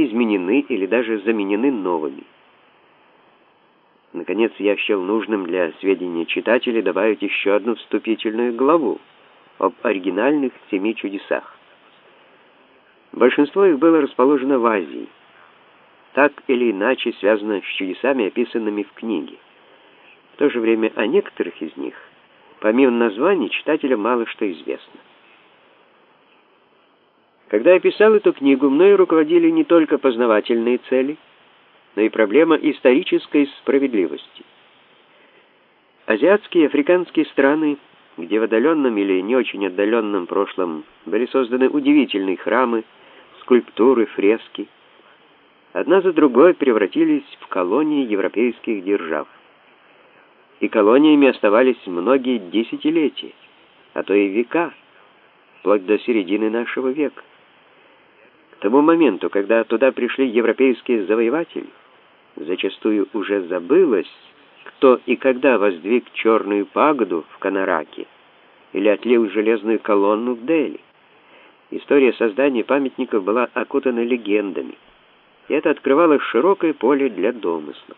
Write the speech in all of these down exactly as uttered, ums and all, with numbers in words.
изменены или даже заменены новыми. Наконец, я счел нужным для сведения читателей добавить еще одну вступительную главу об оригинальных семи чудесах. Большинство их было расположено в Азии, так или иначе связано с чудесами, описанными в книге. В то же время о некоторых из них, помимо названий, читателям мало что известно. Когда я писал эту книгу, мною руководили не только познавательные цели, но и проблема исторической справедливости. Азиатские и африканские страны, где в отдаленном или не очень отдаленном прошлом были созданы удивительные храмы, скульптуры, фрески, одна за другой превратились в колонии европейских держав. И колониями оставались многие десятилетия, а то и века, вплоть до середины нашего века. К тому моменту, когда туда пришли европейские завоеватели, зачастую уже забылось, кто и когда воздвиг черную пагоду в Канараке или отлил железную колонну в Дели. История создания памятников была окутана легендами, и это открывало широкое поле для домыслов.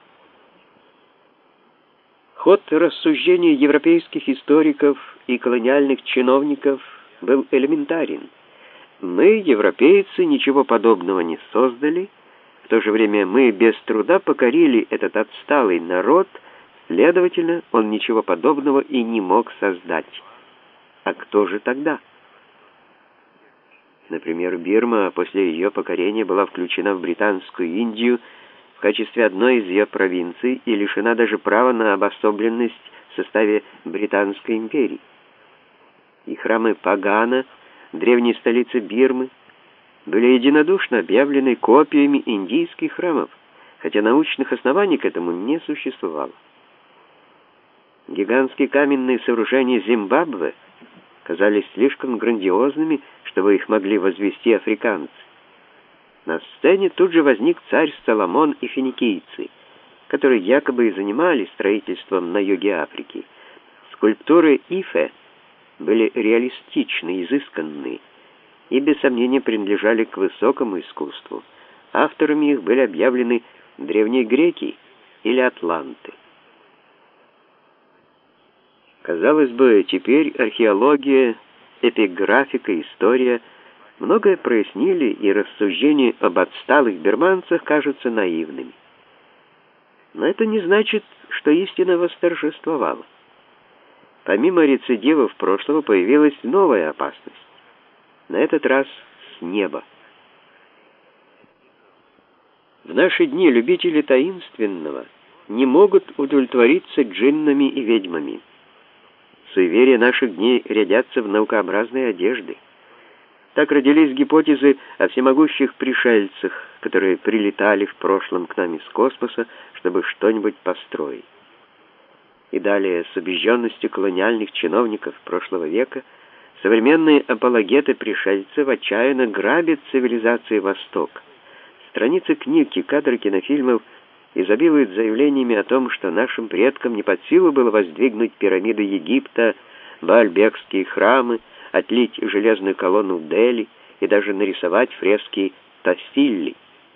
Ход рассуждений европейских историков и колониальных чиновников был элементарен. Мы, европейцы, ничего подобного не создали, в то же время мы без труда покорили этот отсталый народ, следовательно, он ничего подобного и не мог создать. А кто же тогда? Например, Бирма после ее покорения была включена в Британскую Индию в качестве одной из ее провинций и лишена даже права на обособленность в составе Британской империи. И храмы Пагана, древней столицы Бирмы, были единодушно объявлены копиями индийских храмов, хотя научных оснований к этому не существовало. Гигантские каменные сооружения Зимбабве казались слишком грандиозными, чтобы их могли возвести африканцы. На сцене тут же возник царь Соломон и финикийцы, которые якобы и занимались строительством на юге Африки. Скульптуры Ифе были реалистичны, изысканны и, без сомнения, принадлежали к высокому искусству. Авторами их были объявлены древние греки или атланты. Казалось бы, теперь археология, эпиграфика, история многое прояснили, и рассуждения об отсталых бирманцах кажутся наивными. Но это не значит, что истина восторжествовала. Помимо рецидивов прошлого появилась новая опасность. На этот раз с неба. В наши дни любители таинственного не могут удовлетвориться джиннами и ведьмами. Суеверия наших дней рядятся в наукообразные одежды. Так родились гипотезы о всемогущих пришельцах, которые прилетали в прошлом к нам из космоса, чтобы что-нибудь построить. И далее, с убежденностью колониальных чиновников прошлого века, современные апологеты пришельцев отчаянно грабят цивилизации Востока. Страницы книг и кадры кинофильмов изобилуют заявлениями о том, что нашим предкам не под силу было воздвигнуть пирамиды Египта, Баальбекские храмы, отлить железную колонну в Дели и даже нарисовать фрески Тассили.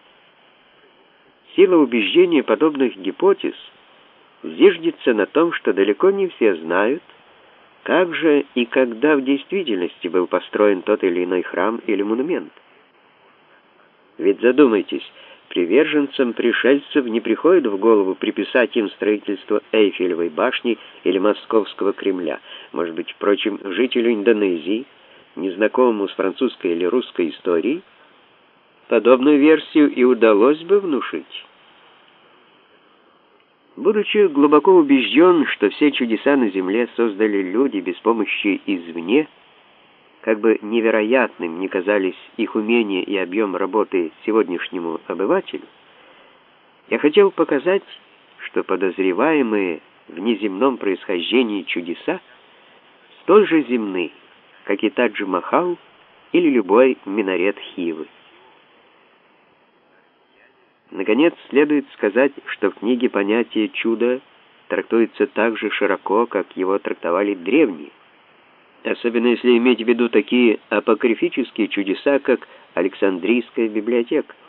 Сила убеждения подобных гипотез зиждется на том, что далеко не все знают, как же и когда в действительности был построен тот или иной храм или монумент. Ведь задумайтесь, приверженцам пришельцев не приходит в голову приписать им строительство Эйфелевой башни или Московского Кремля. Может быть, впрочем, жителю Индонезии, незнакомому с французской или русской историей, подобную версию и удалось бы внушить. Будучи глубоко убежден, что все чудеса на земле создали люди без помощи извне, как бы невероятным ни казались их умения и объем работы сегодняшнему обывателю, я хотел показать, что подозреваемые в неземном происхождении чудеса столь же земны, как и Тадж-Махал или любой минарет Хивы. Наконец, следует сказать, что в книге понятие «чудо» трактуется так же широко, как его трактовали древние, особенно если иметь в виду такие апокрифические чудеса, как Александрийская библиотека.